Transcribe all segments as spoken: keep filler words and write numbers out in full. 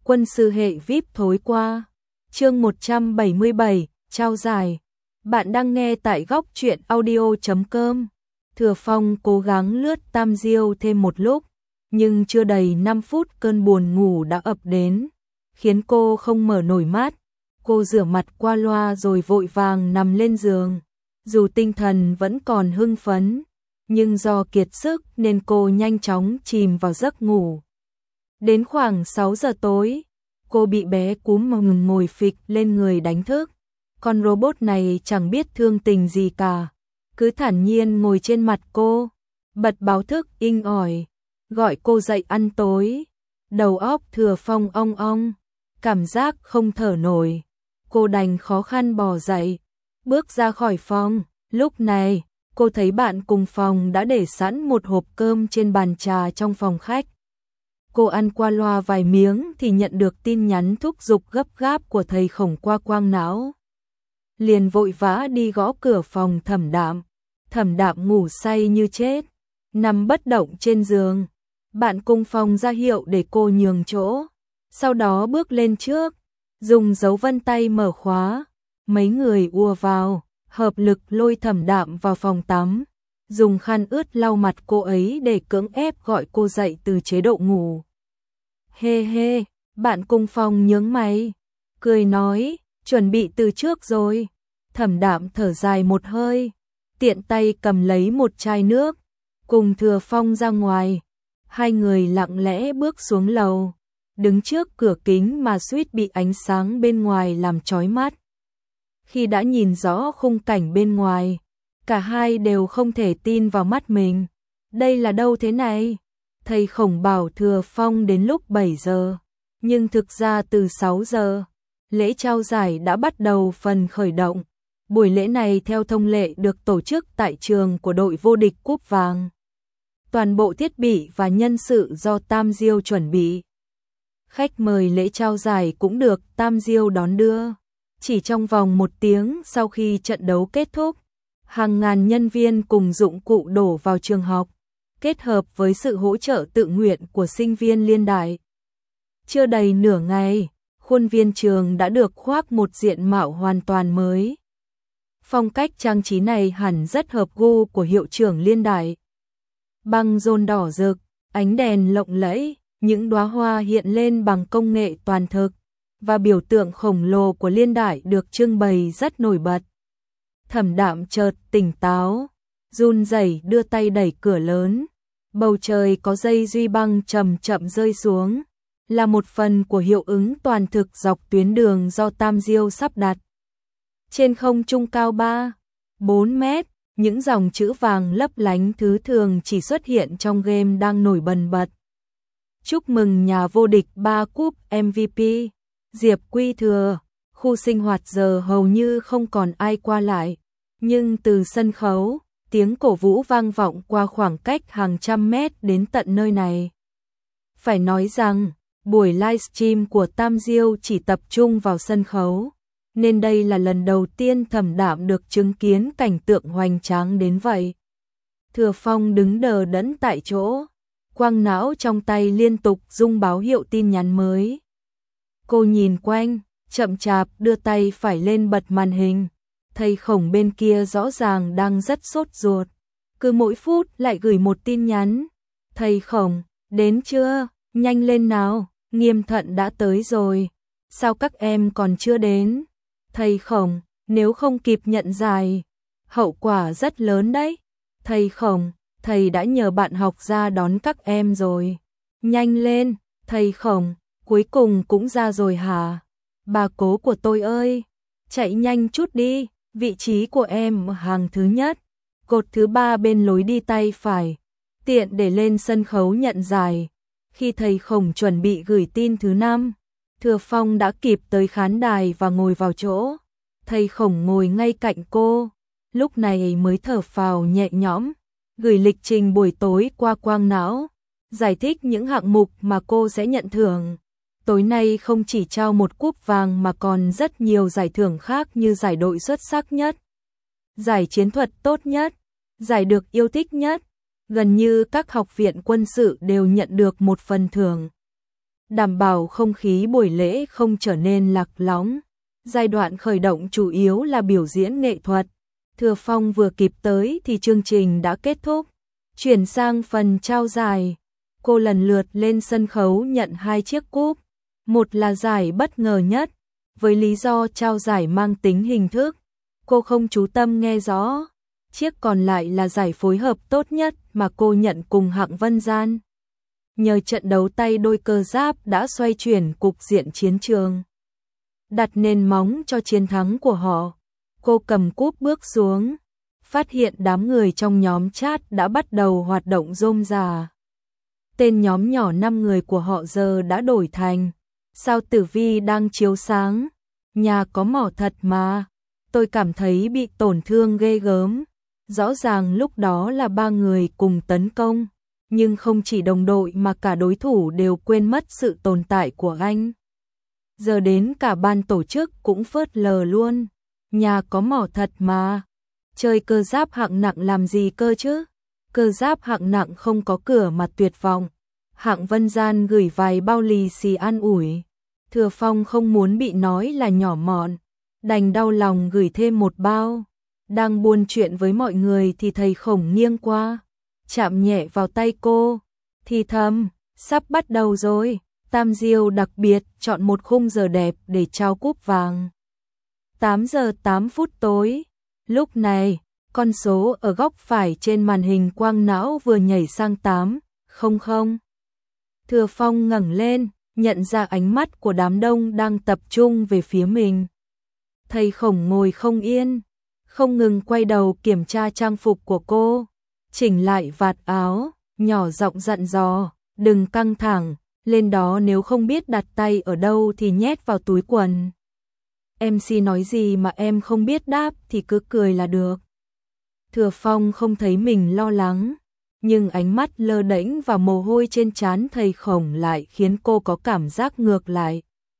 quân sư hệ vê i pê thối qua. Chương một trăm bảy mươi bảy, trao giải. Bạn đang nghe tại góc truyện audio chấm com. Thừa Phong cố gắng lướt Tam Diêu thêm một lúc, nhưng chưa đầy năm phút cơn buồn ngủ đã ập đến, khiến cô không mở nổi mắt. Cô rửa mặt qua loa rồi vội vàng nằm lên giường. Dù tinh thần vẫn còn hưng phấn, nhưng do kiệt sức nên cô nhanh chóng chìm vào giấc ngủ. Đến khoảng sáu giờ tối, cô bị bé cúm mừng ngồi phịch lên người đánh thức. Con robot này chẳng biết thương tình gì cả, cứ thản nhiên ngồi trên mặt cô, bật báo thức inh ỏi, gọi cô dậy ăn tối. Đầu óc Thừa Phong ong ong, cảm giác không thở nổi. Cô đành khó khăn bò dậy, bước ra khỏi phòng. Lúc này, cô thấy bạn cùng phòng đã để sẵn một hộp cơm trên bàn trà trong phòng khách. Cô ăn qua loa vài miếng thì nhận được tin nhắn thúc giục gấp gáp của thầy Khổng qua quang não. Liền vội vã đi gõ cửa phòng Thẩm Đạm. Thẩm Đạm ngủ say như chết, nằm bất động trên giường. Bạn cùng phòng ra hiệu để cô nhường chỗ, sau đó bước lên trước, dùng dấu vân tay mở khóa. Mấy người ùa vào, hợp lực lôi Thẩm Đạm vào phòng tắm, dùng khăn ướt lau mặt cô ấy để cưỡng ép gọi cô dậy từ chế độ ngủ. Hê hê, bạn cùng phòng nhướng mày, cười nói, chuẩn bị từ trước rồi. Thẩm Đạm thở dài một hơi, tiện tay cầm lấy một chai nước, cùng Thừa Phong ra ngoài. Hai người lặng lẽ bước xuống lầu, đứng trước cửa kính mà suýt bị ánh sáng bên ngoài làm chói mắt. Khi đã nhìn rõ khung cảnh bên ngoài, cả hai đều không thể tin vào mắt mình. Đây là đâu thế này? Thầy Khổng bảo Thừa Phong đến lúc bảy giờ, nhưng thực ra từ sáu giờ, lễ trao giải đã bắt đầu phần khởi động. Buổi lễ này theo thông lệ được tổ chức tại trường của đội vô địch cúp vàng. Toàn bộ thiết bị và nhân sự do Tam Diêu chuẩn bị. Khách mời lễ trao giải cũng được Tam Diêu đón đưa. Chỉ trong vòng một tiếng sau khi trận đấu kết thúc, hàng ngàn nhân viên cùng dụng cụ đổ vào trường học, kết hợp với sự hỗ trợ tự nguyện của sinh viên liên đại. Chưa đầy nửa ngày, khuôn viên trường đã được khoác một diện mạo hoàn toàn mới. Phong cách trang trí này hẳn rất hợp gu của hiệu trưởng liên đại. Băng rôn đỏ rực, ánh đèn lộng lẫy, những đóa hoa hiện lên bằng công nghệ toàn thực, và biểu tượng khổng lồ của liên đại được trưng bày rất nổi bật. Thẩm Đạm chợt tỉnh táo, run rẩy đưa tay đẩy cửa lớn. Bầu trời có dây duy băng chậm chậm rơi xuống, là một phần của hiệu ứng toàn thực dọc tuyến đường do Tam Diêu sắp đặt. Trên không trung cao ba, bốn mét, những dòng chữ vàng lấp lánh thứ thường chỉ xuất hiện trong game đang nổi bần bật. Chúc mừng nhà vô địch ba cúp em vê pê, Diệp Quy Thừa. Khu sinh hoạt giờ hầu như không còn ai qua lại, nhưng từ sân khấu, tiếng cổ vũ vang vọng qua khoảng cách hàng trăm mét đến tận nơi này. Phải nói rằng, buổi livestream của Tam Diêu chỉ tập trung vào sân khấu, nên đây là lần đầu tiên Thẩm Đạm được chứng kiến cảnh tượng hoành tráng đến vậy. Thừa Phong đứng đờ đẫn tại chỗ, quang não trong tay liên tục rung báo hiệu tin nhắn mới. Cô nhìn quanh, chậm chạp đưa tay phải lên bật màn hình. Thầy Khổng bên kia rõ ràng đang rất sốt ruột, cứ mỗi phút lại gửi một tin nhắn. Thầy Khổng, đến chưa? Nhanh lên nào, Nghiêm Thận đã tới rồi. Sao các em còn chưa đến? Thầy Khổng, nếu không kịp nhận giải, hậu quả rất lớn đấy. Thầy Khổng, thầy đã nhờ bạn học ra đón các em rồi. Nhanh lên, thầy Khổng, cuối cùng cũng ra rồi hả? Bà cố của tôi ơi, chạy nhanh chút đi, vị trí của em hàng thứ nhất, cột thứ ba bên lối đi tay phải, tiện để lên sân khấu nhận giải. Khi thầy Khổng chuẩn bị gửi tin thứ năm, Thừa Phong đã kịp tới khán đài và ngồi vào chỗ. Thầy Khổng ngồi ngay cạnh cô, lúc này mới thở phào nhẹ nhõm, gửi lịch trình buổi tối qua quang não, giải thích những hạng mục mà cô sẽ nhận thưởng. Tối nay không chỉ trao một cúp vàng mà còn rất nhiều giải thưởng khác như giải đội xuất sắc nhất, giải chiến thuật tốt nhất, giải được yêu thích nhất. Gần như các học viện quân sự đều nhận được một phần thưởng. đảm bảo không khí buổi lễ không trở nên lạc lõng. Giai đoạn khởi động chủ yếu là biểu diễn nghệ thuật. Thừa Phong vừa kịp tới thì chương trình đã kết thúc. Chuyển sang phần trao giải, cô lần lượt lên sân khấu nhận hai chiếc cúp. Một là giải bất ngờ nhất, với lý do trao giải mang tính hình thức, cô không chú tâm nghe rõ. Chiếc còn lại là giải phối hợp tốt nhất mà cô nhận cùng Hạng Vân Gian. Nhờ trận đấu tay đôi cơ giáp đã xoay chuyển cục diện chiến trường, đặt nền móng cho chiến thắng của họ. Cô cầm cúp bước xuống, phát hiện đám người trong nhóm chat đã bắt đầu hoạt động rôm rả. Tên nhóm nhỏ năm người của họ giờ đã đổi thành sao tử vi đang chiếu sáng. Nhà có mỏ thật mà, tôi cảm thấy bị tổn thương ghê gớm. Rõ ràng lúc đó là ba người cùng tấn công, nhưng không chỉ đồng đội mà cả đối thủ đều quên mất sự tồn tại của anh. Giờ đến cả ban tổ chức cũng phớt lờ luôn. Nhà có mỏ thật mà, chơi cơ giáp hạng nặng làm gì cơ chứ? Cơ giáp hạng nặng không có cửa mà tuyệt vọng. Hạng Vân Gian gửi vài bao lì xì an ủi. Thừa Phong không muốn bị nói là nhỏ mọn, đành đau lòng gửi thêm một bao. Đang buôn chuyện với mọi người thì thầy Khổng nghiêng qua, chạm nhẹ vào tay cô, thì thầm, sắp bắt đầu rồi. Tam Diêu đặc biệt chọn một khung giờ đẹp để trao cúp vàng. tám giờ tám phút tối. Lúc này, con số ở góc phải trên màn hình quang não vừa nhảy sang tám không không. Thừa Phong ngẩng lên, nhận ra ánh mắt của đám đông đang tập trung về phía mình. Thầy Khổng ngồi không yên, không ngừng quay đầu kiểm tra trang phục của cô, chỉnh lại vạt áo, nhỏ giọng dặn dò, đừng căng thẳng, lên đó nếu không biết đặt tay ở đâu thì nhét vào túi quần. em xê nói gì mà em không biết đáp thì cứ cười là được. Thừa Phong không thấy mình lo lắng, nhưng ánh mắt lơ đễnh và mồ hôi trên trán thầy Khổng lại khiến cô có cảm giác ngược lại.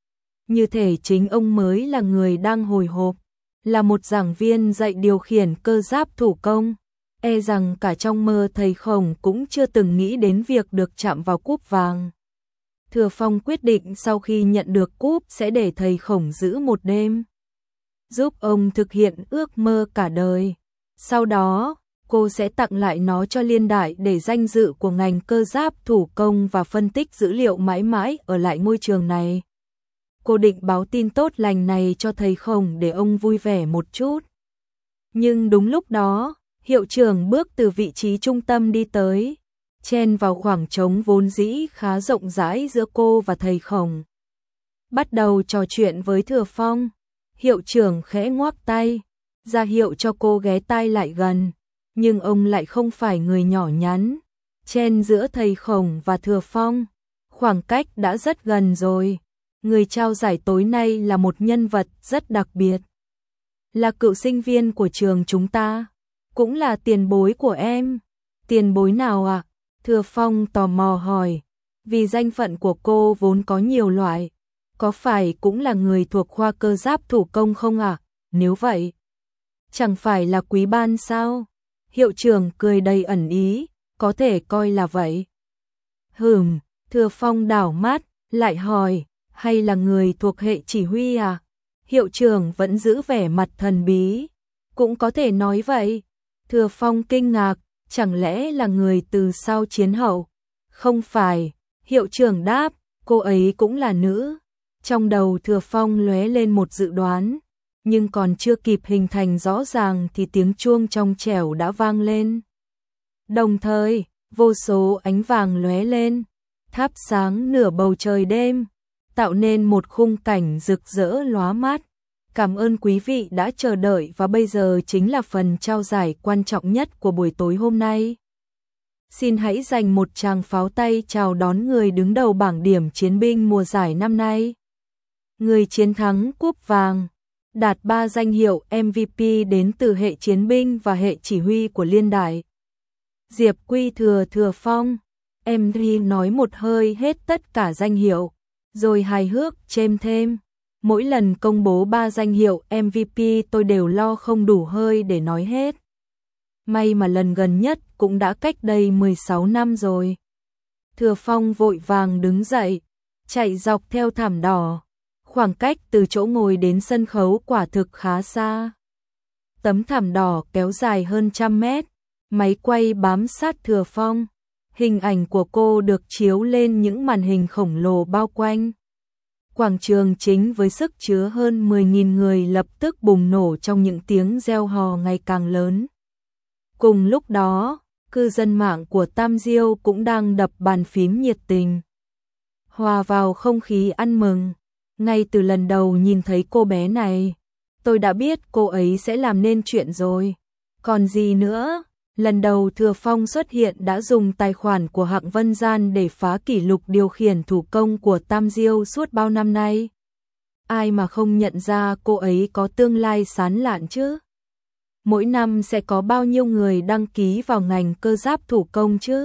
Như thể chính ông mới là người đang hồi hộp, là một giảng viên dạy điều khiển cơ giáp thủ công. E rằng cả trong mơ thầy Khổng cũng chưa từng nghĩ đến việc được chạm vào cúp vàng. Thừa Phong quyết định sau khi nhận được cúp sẽ để thầy Khổng giữ một đêm, giúp ông thực hiện ước mơ cả đời. Sau đó, cô sẽ tặng lại nó cho Liên Đại để danh dự của ngành cơ giáp thủ công và phân tích dữ liệu mãi mãi ở lại ngôi trường này. Cô định báo tin tốt lành này cho thầy Khổng để ông vui vẻ một chút. Nhưng đúng lúc đó, hiệu trưởng bước từ vị trí trung tâm đi tới, chen vào khoảng trống vốn dĩ khá rộng rãi giữa cô và thầy Khổng. Bắt đầu trò chuyện với Thừa Phong, hiệu trưởng khẽ ngoắc tay, ra hiệu cho cô ghé tai lại gần, nhưng ông lại không phải người nhỏ nhắn. Chen giữa thầy Khổng và Thừa Phong, khoảng cách đã rất gần rồi. Người trao giải tối nay là một nhân vật rất đặc biệt, là cựu sinh viên của trường chúng ta, cũng là tiền bối của em. Tiền bối nào ạ? À? Thừa Phong tò mò hỏi, vì danh phận của cô vốn có nhiều loại, có phải cũng là người thuộc khoa cơ giáp thủ công không ạ? À? Nếu vậy, chẳng phải là quý ban sao? Hiệu trưởng cười đầy ẩn ý, có thể coi là vậy. Hừm, Thừa Phong đảo mắt, lại hỏi, hay là người thuộc hệ chỉ huy à? Hiệu trưởng vẫn giữ vẻ mặt thần bí, cũng có thể nói vậy. Thừa Phong kinh ngạc, chẳng lẽ là người từ sau chiến hậu? Không phải, hiệu trưởng đáp, cô ấy cũng là nữ. Trong đầu Thừa Phong lóe lên một dự đoán, nhưng còn chưa kịp hình thành rõ ràng thì tiếng chuông trong trẻo đã vang lên. Đồng thời, vô số ánh vàng lóe lên, thắp sáng nửa bầu trời đêm, tạo nên một khung cảnh rực rỡ lóa mắt. Cảm ơn quý vị đã chờ đợi và bây giờ chính là phần trao giải quan trọng nhất của buổi tối hôm nay. Xin hãy dành một tràng pháo tay chào đón người đứng đầu bảng điểm chiến binh mùa giải năm nay. Người chiến thắng cúp vàng, đạt ba danh hiệu em vê pê đến từ hệ chiến binh và hệ chỉ huy của Liên Đại. Diệp Quy Thừa Thừa Phong, em Ri nói một hơi hết tất cả danh hiệu, rồi hài hước chêm thêm. Mỗi lần công bố ba danh hiệu em vê pê tôi đều lo không đủ hơi để nói hết. May mà lần gần nhất cũng đã cách đây mười sáu năm rồi. Thừa Phong vội vàng đứng dậy, chạy dọc theo thảm đỏ. Khoảng cách từ chỗ ngồi đến sân khấu quả thực khá xa. Tấm thảm đỏ kéo dài hơn trăm mét, máy quay bám sát Thừa Phong. Hình ảnh của cô được chiếu lên những màn hình khổng lồ bao quanh. Quảng trường chính với sức chứa hơn mười nghìn người lập tức bùng nổ trong những tiếng reo hò ngày càng lớn. Cùng lúc đó, cư dân mạng của Tam Diêu cũng đang đập bàn phím nhiệt tình, hòa vào không khí ăn mừng. Ngay từ lần đầu nhìn thấy cô bé này, tôi đã biết cô ấy sẽ làm nên chuyện rồi. Còn gì nữa? Lần đầu Thừa Phong xuất hiện đã dùng tài khoản của Hạng Vân Gian để phá kỷ lục điều khiển thủ công của Tam Diêu suốt bao năm nay. Ai mà không nhận ra cô ấy có tương lai sáng lạn chứ? Mỗi năm sẽ có bao nhiêu người đăng ký vào ngành cơ giáp thủ công chứ?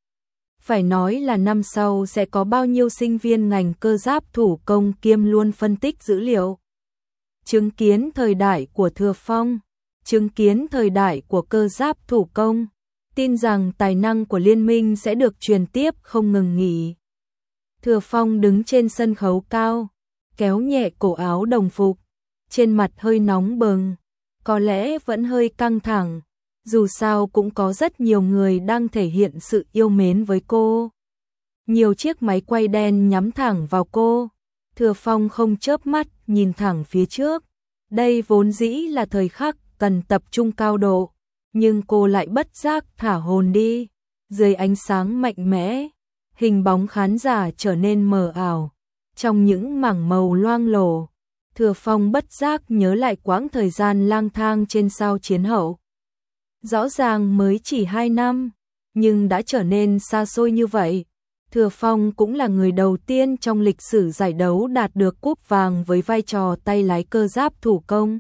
Phải nói là năm sau sẽ có bao nhiêu sinh viên ngành cơ giáp thủ công kiêm luôn phân tích dữ liệu. Chứng kiến thời đại của Thừa Phong, chứng kiến thời đại của cơ giáp thủ công, tin rằng tài năng của liên minh sẽ được truyền tiếp không ngừng nghỉ. Thừa Phong đứng trên sân khấu cao, kéo nhẹ cổ áo đồng phục, trên mặt hơi nóng bừng, có lẽ vẫn hơi căng thẳng, dù sao cũng có rất nhiều người đang thể hiện sự yêu mến với cô. Nhiều chiếc máy quay đen nhắm thẳng vào cô, Thừa Phong không chớp mắt nhìn thẳng phía trước. Đây vốn dĩ là thời khắc cần tập trung cao độ, nhưng cô lại bất giác thả hồn đi. Dưới ánh sáng mạnh mẽ, hình bóng khán giả trở nên mờ ảo. Trong những mảng màu loang lổ, Thừa Phong bất giác nhớ lại quãng thời gian lang thang trên sao chiến hậu. Rõ ràng mới chỉ hai năm, nhưng đã trở nên xa xôi như vậy. Thừa Phong cũng là người đầu tiên trong lịch sử giải đấu đạt được cúp vàng với vai trò tay lái cơ giáp thủ công.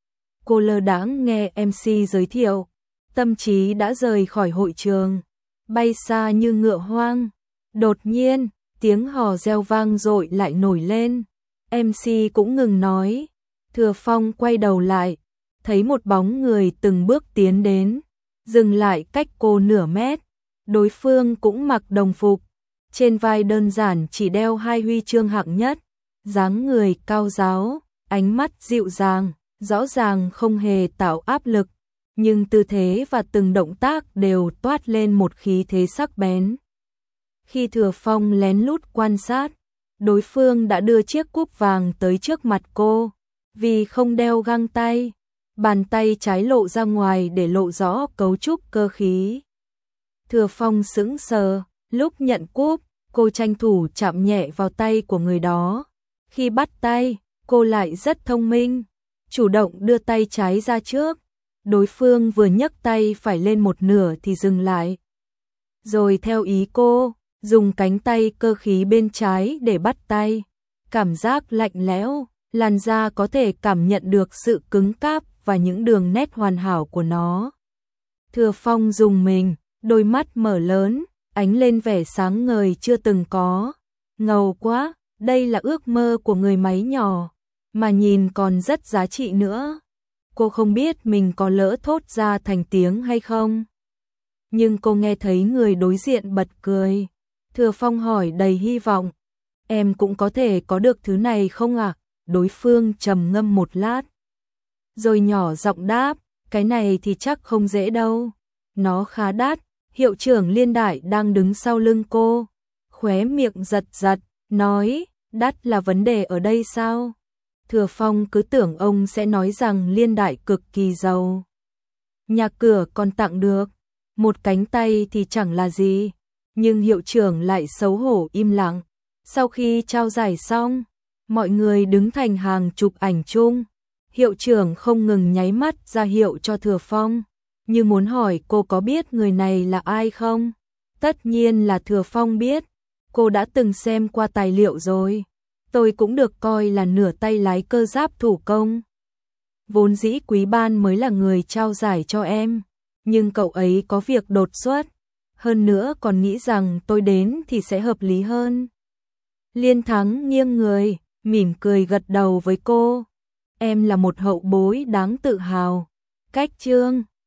Cô lơ đãng nghe em xê giới thiệu, tâm trí đã rời khỏi hội trường, bay xa như ngựa hoang. Đột nhiên, tiếng hò reo vang dội lại nổi lên. em xê cũng ngừng nói. Thừa Phong quay đầu lại, thấy một bóng người từng bước tiến đến, dừng lại cách cô nửa mét. Đối phương cũng mặc đồng phục, trên vai đơn giản chỉ đeo hai huy chương hạng nhất, dáng người cao ráo, ánh mắt dịu dàng, rõ ràng không hề tạo áp lực, nhưng tư thế và từng động tác đều toát lên một khí thế sắc bén. Khi Thừa Phong lén lút quan sát, đối phương đã đưa chiếc cúp vàng tới trước mặt cô, vì không đeo găng tay, bàn tay trái lộ ra ngoài để lộ rõ cấu trúc cơ khí. Thừa Phong sững sờ, lúc nhận cúp, cô tranh thủ chạm nhẹ vào tay của người đó. Khi bắt tay, cô lại rất thông minh, chủ động đưa tay trái ra trước. Đối phương vừa nhấc tay phải lên một nửa thì dừng lại. Rồi theo ý cô, dùng cánh tay cơ khí bên trái để bắt tay. Cảm giác lạnh lẽo, làn da có thể cảm nhận được sự cứng cáp và những đường nét hoàn hảo của nó. Thừa Phong dùng mình, đôi mắt mở lớn, ánh lên vẻ sáng ngời chưa từng có. Ngầu quá, đây là ước mơ của người máy nhỏ, mà nhìn còn rất giá trị nữa. Cô không biết mình có lỡ thốt ra thành tiếng hay không. Nhưng cô nghe thấy người đối diện bật cười. Thừa Phong hỏi đầy hy vọng, em cũng có thể có được thứ này không ạ? À? Đối phương trầm ngâm một lát, rồi nhỏ giọng đáp, cái này thì chắc không dễ đâu. Nó khá đắt. Hiệu trưởng Liên Đại đang đứng sau lưng cô, khóe miệng giật giật, nói, đắt là vấn đề ở đây sao? Thừa Phong cứ tưởng ông sẽ nói rằng Liên Đại cực kỳ giàu. Nhà cửa còn tặng được, một cánh tay thì chẳng là gì. Nhưng hiệu trưởng lại xấu hổ im lặng. Sau khi trao giải xong, mọi người đứng thành hàng chụp ảnh chung. Hiệu trưởng không ngừng nháy mắt ra hiệu cho Thừa Phong, như muốn hỏi cô có biết người này là ai không? Tất nhiên là Thừa Phong biết, cô đã từng xem qua tài liệu rồi. Tôi cũng được coi là nửa tay lái cơ giáp thủ công. Vốn dĩ Quý Ban mới là người trao giải cho em, nhưng cậu ấy có việc đột xuất, hơn nữa còn nghĩ rằng tôi đến thì sẽ hợp lý hơn. Liên Thắng nghiêng người, mỉm cười gật đầu với cô. Em là một hậu bối đáng tự hào. Cách Trương